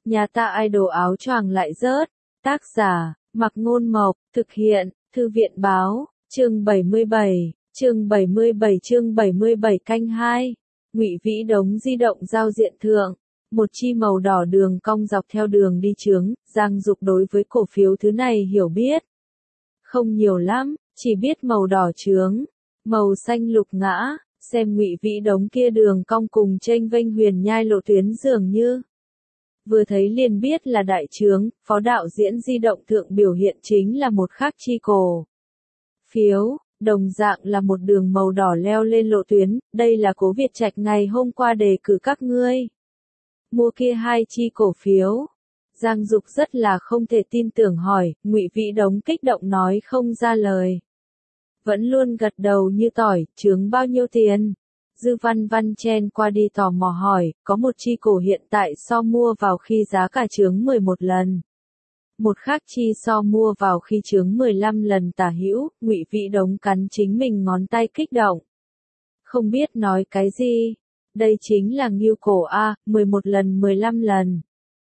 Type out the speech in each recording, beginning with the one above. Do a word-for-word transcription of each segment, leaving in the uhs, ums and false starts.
Nhà ta idol áo choàng lại rớt. Tác giả, Mặc Ngôn Mộc, thực hiện, Thư viện Báo, chương bảy mươi bảy, chương bảy mươi bảy chương bảy mươi bảy canh hai. Ngụy Vĩ Đống di động giao diện thượng. Một chi màu đỏ đường cong dọc theo đường đi chướng, Giang Dục đối với cổ phiếu thứ này hiểu biết không nhiều lắm, chỉ biết màu đỏ chướng, màu xanh lục ngã, xem Ngụy Vĩ Đống kia đường cong cùng chênh vênh huyền nhai lộ tuyến dường như. Vừa thấy liền biết là đại chướng, phó đạo diễn di động thượng biểu hiện chính là một khác chi cổ phiếu, đồng dạng là một đường màu đỏ leo lên lộ tuyến, đây là Cố Việt Trạch ngày hôm qua đề cử các ngươi mua kia hai chi cổ phiếu. Giang Dục rất là không thể tin tưởng hỏi, Ngụy Vĩ Đống kích động nói không ra lời. Vẫn luôn gật đầu như tỏi, chướng bao nhiêu tiền? Dư Văn Văn chen qua đi tò mò hỏi, có một chi cổ hiện tại so mua vào khi giá cả chướng mười một lần. Một khác chi so mua vào khi chướng mười lăm lần tả hữu, Ngụy Vĩ Đống cắn chính mình ngón tay kích động. Không biết nói cái gì. Đây chính là ngưu cổ A, mười một lần mười lăm lần.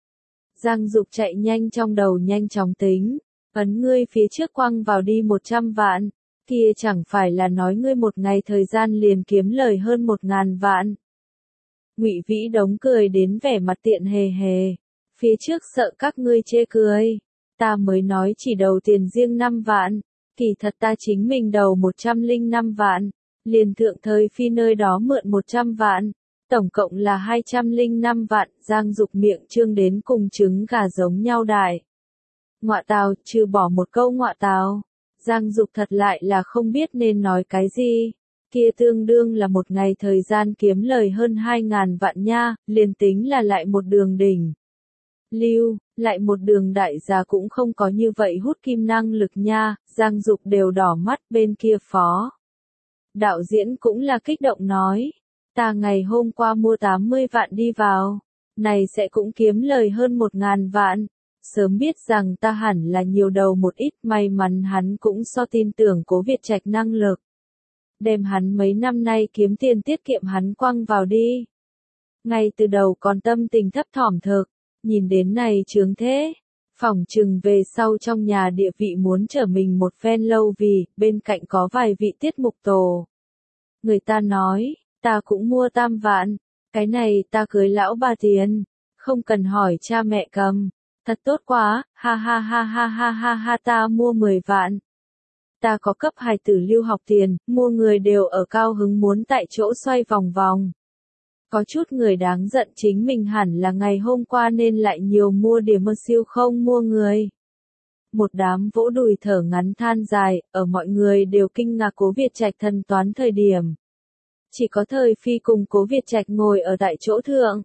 Giang Dục chạy nhanh trong đầu nhanh chóng tính, ấn ngươi phía trước quăng vào đi một trăm vạn, kia chẳng phải là nói ngươi một ngày thời gian liền kiếm lời hơn một ngàn vạn. Ngụy Vĩ Đống cười đến vẻ mặt tiện hề hề, phía trước sợ các ngươi chê cười, ta mới nói chỉ đầu tiền riêng năm vạn, kỳ thật ta chính mình đầu một trăm lẻ năm vạn, liền thượng thời phi nơi đó mượn một trăm vạn. Tổng cộng là hai trăm lẻ năm vạn, Giang Dục miệng trương đến cùng trứng gà giống nhau đại. Ngọa tào, trừ bỏ một câu ngọa tào, Giang Dục thật lại là không biết nên nói cái gì. Kia tương đương là một ngày thời gian kiếm lời hơn hai ngàn vạn nha, liền tính là lại một đường đỉnh lưu, lại một đường đại gia cũng không có như vậy hút kim năng lực nha, Giang Dục đều đỏ mắt. Bên kia phó đạo diễn cũng là kích động nói. Ta ngày hôm qua mua tám mươi vạn đi vào, này sẽ cũng kiếm lời hơn một ngàn vạn. Sớm biết rằng ta hẳn là nhiều đầu một ít, may mắn hắn cũng so tin tưởng Cố Việt Trạch năng lực. Đem hắn mấy năm nay kiếm tiền tiết kiệm hắn quăng vào đi. Ngay từ đầu còn tâm tình thấp thỏm thực, nhìn đến này chướng thế. Phỏng chừng về sau trong nhà địa vị muốn trở mình một phen lâu vì, bên cạnh có vài vị tiết mục tổ. Người ta nói, ta cũng mua tam vạn, cái này ta cưới lão bà tiền, không cần hỏi cha mẹ cầm, thật tốt quá, ha ha ha ha ha ha ha ta mua mười vạn. Ta có cấp hài tử lưu học tiền, mua người đều ở cao hứng muốn tại chỗ xoay vòng vòng. Có chút người đáng giận chính mình hẳn là ngày hôm qua nên lại nhiều mua điểm mơ siêu không mua người. Một đám vỗ đùi thở ngắn than dài, ở mọi người đều kinh ngạc Cố Việt Trạch thần toán thời điểm. Chỉ có Thời Phi cùng Cố Việt Trạch ngồi ở tại chỗ thượng.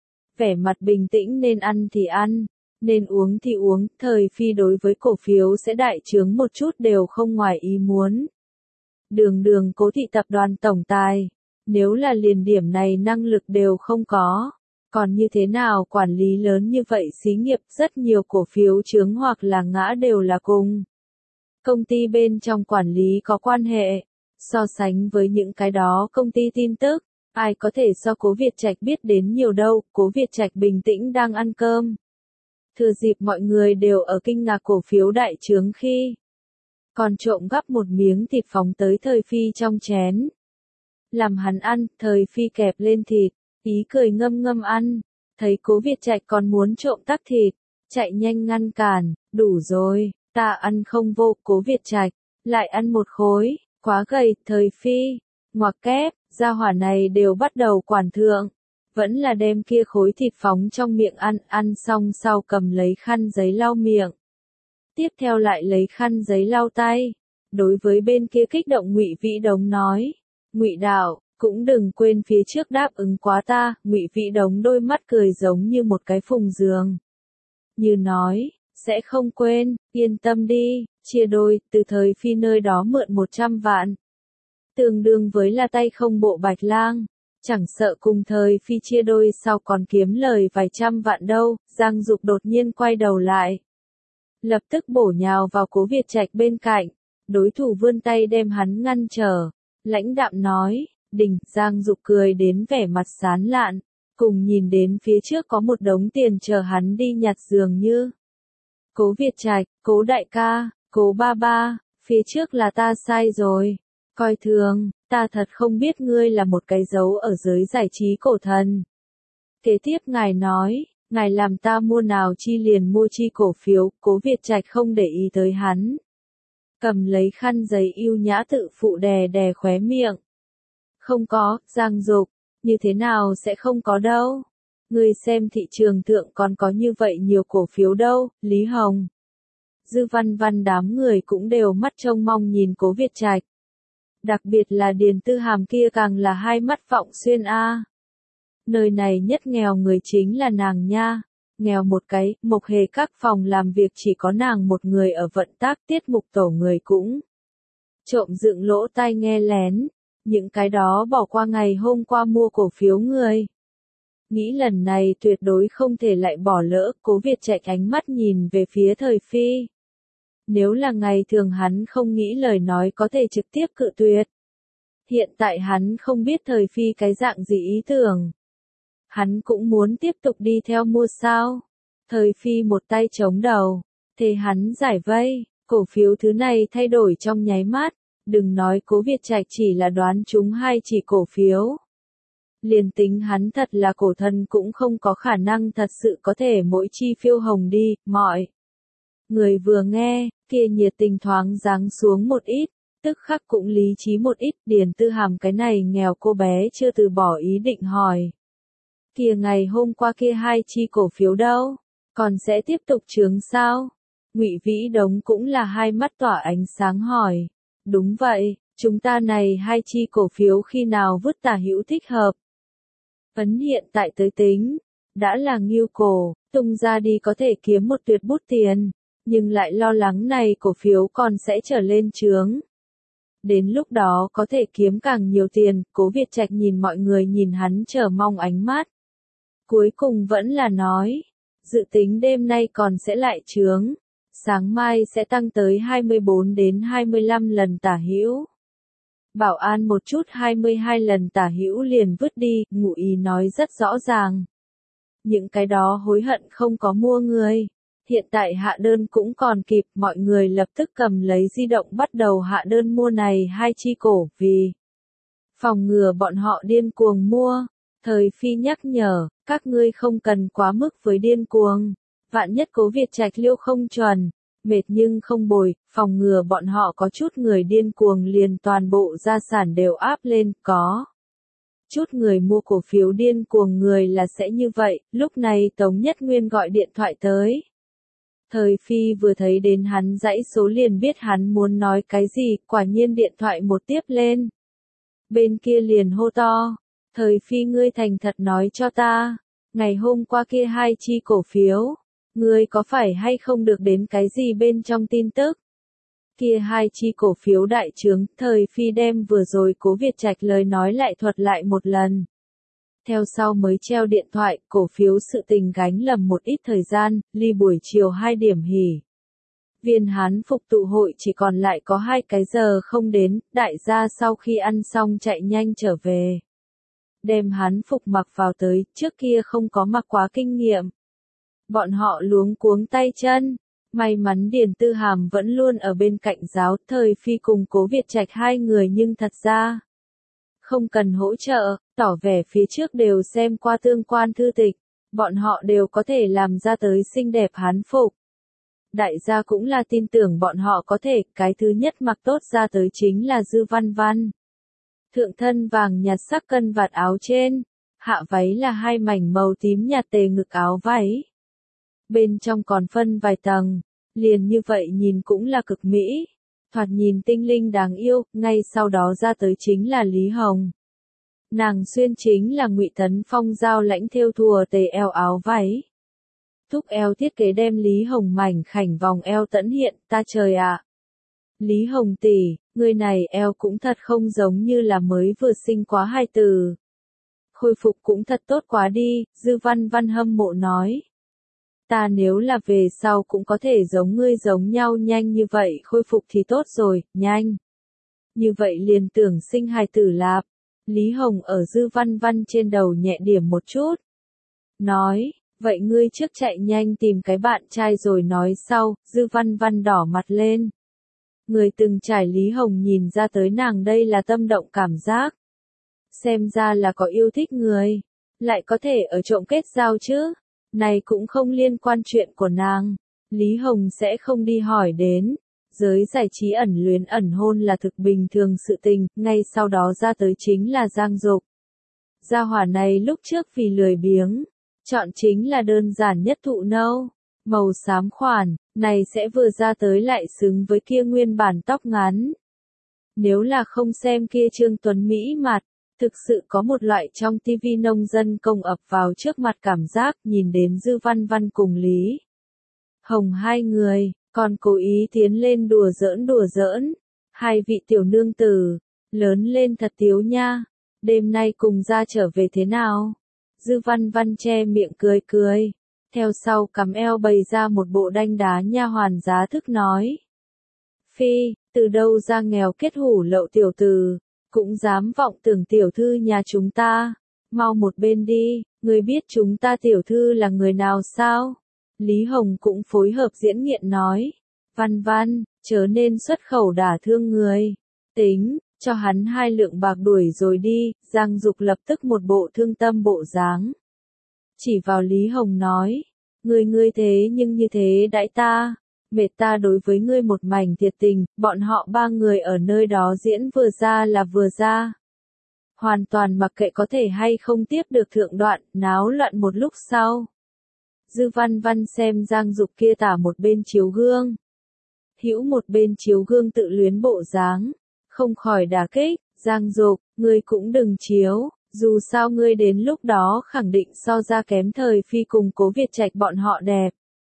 Vẻ mặt bình tĩnh nên ăn thì ăn, nên uống thì uống, Thời Phi đối với cổ phiếu sẽ đại chướng một chút đều không ngoài ý muốn. Đường đường Cố thị tập đoàn tổng tài, nếu là liền điểm này năng lực đều không có, còn như thế nào quản lý lớn như vậy xí nghiệp rất nhiều cổ phiếu chướng hoặc là ngã đều là cùng công ty bên trong quản lý có quan hệ. So sánh với những cái đó công ty tin tức, ai có thể so Cố Việt Trạch biết đến nhiều đâu, Cố Việt Trạch bình tĩnh đang ăn cơm. Thừa dịp mọi người đều ở kinh ngạc cổ phiếu đại chướng khi, còn trộm gắp một miếng thịt phóng tới Thời Phi trong chén. Làm hắn ăn, Thời Phi kẹp lên thịt, ý cười ngâm ngâm ăn, thấy Cố Việt Trạch còn muốn trộm tắc thịt, chạy nhanh ngăn cản, đủ rồi, ta ăn không vô. Cố Việt Trạch, lại ăn một khối. Quá gầy, Thời Phi, ngoặc kép, gia hỏa này đều bắt đầu quản thượng, vẫn là đem kia khối thịt phóng trong miệng ăn, ăn xong sau cầm lấy khăn giấy lau miệng. Tiếp theo lại lấy khăn giấy lau tay, đối với bên kia kích động Ngụy Vĩ Đống nói, Ngụy đạo, cũng đừng quên phía trước đáp ứng quá ta. Ngụy Vĩ Đống đôi mắt cười giống như một cái phùng giường. Như nói, sẽ không quên, yên tâm đi, chia đôi, từ Thời Phi nơi đó mượn một trăm vạn. Tương đương với là tay không bộ Bạch Lang, chẳng sợ cùng Thời Phi chia đôi sau còn kiếm lời vài trăm vạn đâu. Giang Dục đột nhiên quay đầu lại, lập tức bổ nhào vào Cố Việt Trạch bên cạnh, đối thủ vươn tay đem hắn ngăn trở, lãnh đạm nói, đình. Giang Dục cười đến vẻ mặt sán lạn, cùng nhìn đến phía trước có một đống tiền chờ hắn đi nhặt dường như. Cố Việt Trạch, Cố đại ca, Cố ba ba, phía trước là ta sai rồi. Coi thường, ta thật không biết ngươi là một cái dấu ở giới giải trí cổ thần. Kế tiếp ngài nói, ngài làm ta mua nào chi liền mua chi cổ phiếu, Cố Việt Trạch không để ý tới hắn. Cầm lấy khăn giấy yêu nhã tự phụ đè đè khóe miệng. Không có, Giang Dục, như thế nào sẽ không có đâu. Ngươi xem thị trường thượng còn có như vậy nhiều cổ phiếu đâu, Lý Hồng. Dư Văn Văn đám người cũng đều mắt trông mong nhìn Cố Việt Trạch. Đặc biệt là Điền Tư Hàm kia càng là hai mắt vọng xuyên a. Nơi này nhất nghèo người chính là nàng nha. Nghèo một cái, Mộc Hề các phòng làm việc chỉ có nàng một người ở vận tác, tiết mục tổ người cũng trộm dựng lỗ tai nghe lén. Những cái đó bỏ qua ngày hôm qua mua cổ phiếu người. Nghĩ lần này tuyệt đối không thể lại bỏ lỡ, Cố Việt Trạch ánh mắt nhìn về phía Thời Phi. Nếu là ngày thường hắn không nghĩ lời nói có thể trực tiếp cự tuyệt. Hiện tại hắn không biết Thời Phi cái dạng gì ý tưởng. Hắn cũng muốn tiếp tục đi theo mua sao. Thời Phi một tay chống đầu. Thế hắn giải vây, cổ phiếu thứ này thay đổi trong nháy mắt. Đừng nói Cố Việt Trạch chỉ là đoán chúng hai chỉ cổ phiếu. Liền tính hắn thật là cổ thần cũng không có khả năng thật sự có thể mỗi chi phiêu hồng đi, mọi. Người vừa nghe, kia nhiệt tình thoáng giáng xuống một ít, tức khắc cũng lý trí một ít, Điền Tư Hàm cái này nghèo cô bé chưa từ bỏ ý định hỏi. Kia ngày hôm qua kia hai chi cổ phiếu đâu, còn sẽ tiếp tục chướng sao? Ngụy Vĩ Đống cũng là hai mắt tỏa ánh sáng hỏi. Đúng vậy, chúng ta này hai chi cổ phiếu khi nào vứt tả hữu thích hợp. Ấn hiện tại tới tính, đã là nghiêu cổ, tung ra đi có thể kiếm một tuyệt bút tiền, nhưng lại lo lắng này cổ phiếu còn sẽ trở lên chướng. Đến lúc đó có thể kiếm càng nhiều tiền, Cố Việt Trạch nhìn mọi người nhìn hắn chờ mong ánh mắt. Cuối cùng vẫn là nói, dự tính đêm nay còn sẽ lại chướng. Sáng mai sẽ tăng tới hai mươi bốn đến hai mươi lăm lần tả hữu. Bảo an một chút hai mươi hai lần tả hữu liền vứt đi, Ngụ Ý nói rất rõ ràng. Những cái đó hối hận không có mua người. Hiện tại hạ đơn cũng còn kịp, mọi người lập tức cầm lấy di động bắt đầu hạ đơn mua này hai chi cổ vì phòng ngừa bọn họ điên cuồng mua. Thời Phi nhắc nhở, các ngươi không cần quá mức với điên cuồng. Vạn nhất Cố Việt Trạch liêu không chuẩn, mệt nhưng không bồi, phòng ngừa bọn họ có chút người điên cuồng liền toàn bộ gia sản đều áp lên, có. Chút người mua cổ phiếu điên cuồng người là sẽ như vậy, lúc này Tống Nhất Nguyên gọi điện thoại tới. Thời Phi vừa thấy đến hắn dãy số liền biết hắn muốn nói cái gì, quả nhiên điện thoại một tiếp lên. Bên kia liền hô to, Thời Phi ngươi thành thật nói cho ta, ngày hôm qua kia hai chi cổ phiếu. Ngươi có phải hay không được đến cái gì bên trong tin tức? Kia hai chi cổ phiếu đại trướng, Thời Phi đem vừa rồi Cố Việt Trạch lời nói lại thuật lại một lần. Theo sau mới treo điện thoại, cổ phiếu sự tình gánh lầm một ít thời gian, ly buổi chiều hai điểm hỉ. Viên Hán phục tụ hội chỉ còn lại có hai cái giờ không đến, đại gia sau khi ăn xong chạy nhanh trở về. Đem Hán phục mặc vào tới, trước kia không có mặc quá kinh nghiệm. Bọn họ luống cuống tay chân. May mắn Điền Tư Hàm vẫn luôn ở bên cạnh giáo, Thời Phi cùng Cố Việt Trạch hai người nhưng thật ra không cần hỗ trợ, tỏ vẻ phía trước đều xem qua tương quan thư tịch, bọn họ đều có thể làm ra tới xinh đẹp hán phục. Đại gia cũng là tin tưởng bọn họ có thể, cái thứ nhất mặc tốt ra tới chính là Dư Văn Văn. Thượng thân vàng nhạt sắc cân vạt áo trên, hạ váy là hai mảnh màu tím nhạt tề ngực áo váy. Bên trong còn phân vài tầng, liền như vậy nhìn cũng là cực mỹ, thoạt nhìn tinh linh đáng yêu, ngay sau đó ra tới chính là Lý Hồng. Nàng xuyên chính là Ngụy Tấn Phong giao lãnh thêu thùa tề eo áo váy. Thúc eo thiết kế đem Lý Hồng mảnh khảnh vòng eo tẫn hiện, ta trời ạ. Lý Hồng tỷ, người này eo cũng thật không giống như là mới vừa sinh quá hai từ. Khôi phục cũng thật tốt quá đi, Dư Văn Văn hâm mộ nói. Ta nếu là về sau cũng có thể giống ngươi giống nhau nhanh như vậy khôi phục thì tốt rồi, nhanh. Như vậy liền tưởng sinh hài tử lạp. Lý Hồng ở Dư Văn Văn trên đầu nhẹ điểm một chút, nói, vậy ngươi trước chạy nhanh tìm cái bạn trai rồi nói sau. Dư Văn Văn đỏ mặt lên. Người từng trải Lý Hồng nhìn ra tới nàng đây là tâm động cảm giác. Xem ra là có yêu thích người, lại có thể ở trộm kết giao chứ. Này cũng không liên quan chuyện của nàng. Lý Hồng sẽ không đi hỏi đến. Giới giải trí ẩn luyến ẩn hôn là thực bình thường sự tình, ngay sau đó ra tới chính là Giang Dục. Gia hỏa này lúc trước vì lười biếng, chọn chính là đơn giản nhất thụ nâu, màu xám khoản, này sẽ vừa ra tới lại xứng với kia nguyên bản tóc ngắn. Nếu là không xem kia Trương Tuấn Mỹ mặt, thực sự có một loại trong tivi nông dân công ập vào trước mặt cảm giác nhìn đến Dư Văn Văn cùng Lý Hồng hai người, còn cố ý tiến lên đùa giỡn đùa giỡn. Hai vị tiểu nương tử, lớn lên thật tiếu nha, đêm nay cùng ra trở về thế nào? Dư Văn Văn che miệng cười cười, theo sau cắm eo bày ra một bộ đanh đá nha hoàn giá thức nói. Phi, từ đâu ra nghèo kết hủ lậu tiểu tử, cũng dám vọng tưởng tiểu thư nhà chúng ta, mau một bên đi, người biết chúng ta tiểu thư là người nào sao? Lý Hồng cũng phối hợp diễn nghiện nói, Văn Văn, chớ nên xuất khẩu đả thương người, tính, cho hắn hai lượng bạc đuổi rồi đi. Giang Dục lập tức một bộ thương tâm bộ dáng. Chỉ vào Lý Hồng nói, ngươi ngươi thế nhưng như thế đãi ta, mệt ta đối với ngươi một mảnh thiệt tình, bọn họ ba người ở nơi đó diễn vừa ra là vừa ra. Hoàn toàn mặc kệ có thể hay không tiếp được thượng đoạn, náo loạn một lúc sau. Dư Văn Văn xem Giang Dục kia tả một bên chiếu gương, hữu một bên chiếu gương tự luyến bộ dáng, không khỏi đả kích. Giang Dục, ngươi cũng đừng chiếu, dù sao ngươi đến lúc đó khẳng định so ra kém thời Phi cùng Cố Việt Trạch bọn họ đẹp.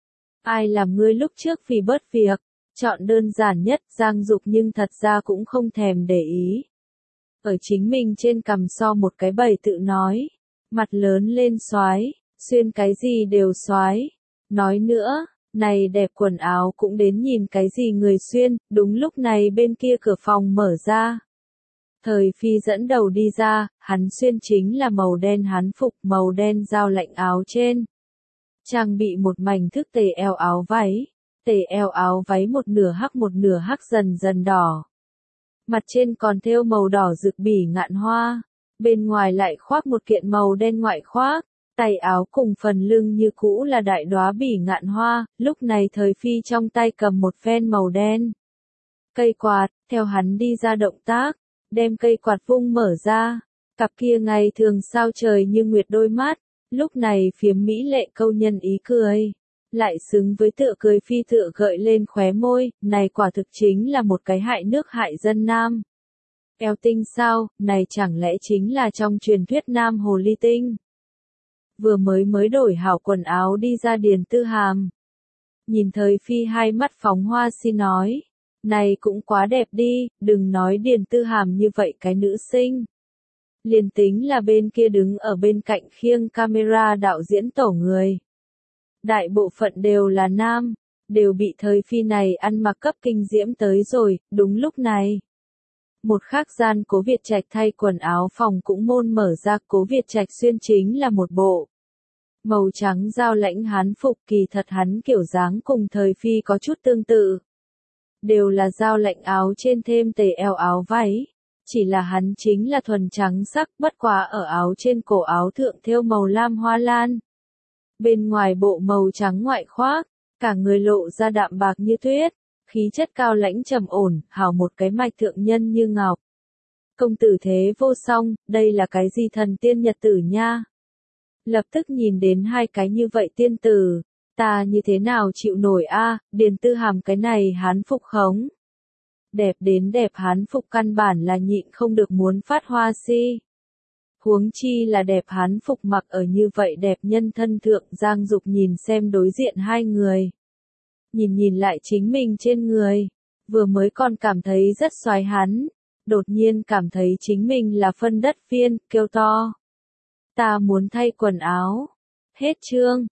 Ai làm ngươi lúc trước vì bớt việc, chọn đơn giản nhất. Giang Dục nhưng thật ra cũng không thèm để ý. Ở chính mình trên cằm so một cái bầy tự nói, mặt lớn lên soái, xuyên cái gì đều soái. Nói nữa, này đẹp quần áo cũng đến nhìn cái gì người xuyên. Đúng lúc này bên kia cửa phòng mở ra. Thời Phi dẫn đầu đi ra, hắn xuyên chính là màu đen hán phục, màu đen dao lạnh áo trên. Trang bị một mảnh thức tề eo áo váy, tề eo áo váy một nửa hắc một nửa hắc dần dần đỏ. Mặt trên còn thêu màu đỏ rực bỉ ngạn hoa, bên ngoài lại khoác một kiện màu đen ngoại khoác. Tay áo cùng phần lưng như cũ là đại đóa bỉ ngạn hoa, lúc này Thời Phi trong tay cầm một phen màu đen. Cây quạt, theo hắn đi ra động tác, đem cây quạt vung mở ra, cặp kia ngày thường sao trời như nguyệt đôi mắt, lúc này phiếm mỹ lệ câu nhân ý cười, lại xứng với tựa cười phi tựa gợi lên khóe môi, này quả thực chính là một cái hại nước hại dân nam. Eo tinh sao, này chẳng lẽ chính là trong truyền thuyết nam hồ ly tinh. Vừa mới mới đổi hảo quần áo đi ra Điền Tư Hàm. Nhìn Thời Phi hai mắt phóng hoa si nói, này cũng quá đẹp đi, đừng nói Điền Tư Hàm như vậy cái nữ sinh. Liền tính là bên kia đứng ở bên cạnh khiêng camera đạo diễn tổ người. Đại bộ phận đều là nam, đều bị Thời Phi này ăn mặc cấp kinh diễm tới rồi. Đúng lúc này, một khác gian Cố Việt Trạch thay quần áo phòng cũng môn mở ra. Cố Việt Trạch xuyên chính là một bộ màu trắng dao lãnh hán phục, kỳ thật hắn kiểu dáng cùng Thời Phi có chút tương tự. Đều là dao lạnh áo trên thêm tề eo áo váy, chỉ là hắn chính là thuần trắng sắc, bất quá ở áo trên cổ áo thượng thêu màu lam hoa lan. Bên ngoài bộ màu trắng ngoại khoác, cả người lộ ra đạm bạc như tuyết, khí chất cao lãnh trầm ổn, hào một cái mạch thượng nhân như ngọc. Công tử thế vô song, đây là cái gì thần tiên nhật tử nha? Lập tức nhìn đến hai cái như vậy tiên tử, ta như thế nào chịu nổi a? Điền Tư Hàm cái này hán phục khống. Đẹp đến đẹp hán phục căn bản là nhịn không được muốn phát hoa si. Huống chi là đẹp hán phục mặc ở như vậy đẹp nhân thân thượng. Giang Dục nhìn xem đối diện hai người. Nhìn nhìn lại chính mình trên người. Vừa mới còn cảm thấy rất xoái hắn. Đột nhiên cảm thấy chính mình là phân đất viên, kêu to. Ta muốn thay quần áo. Hết chương.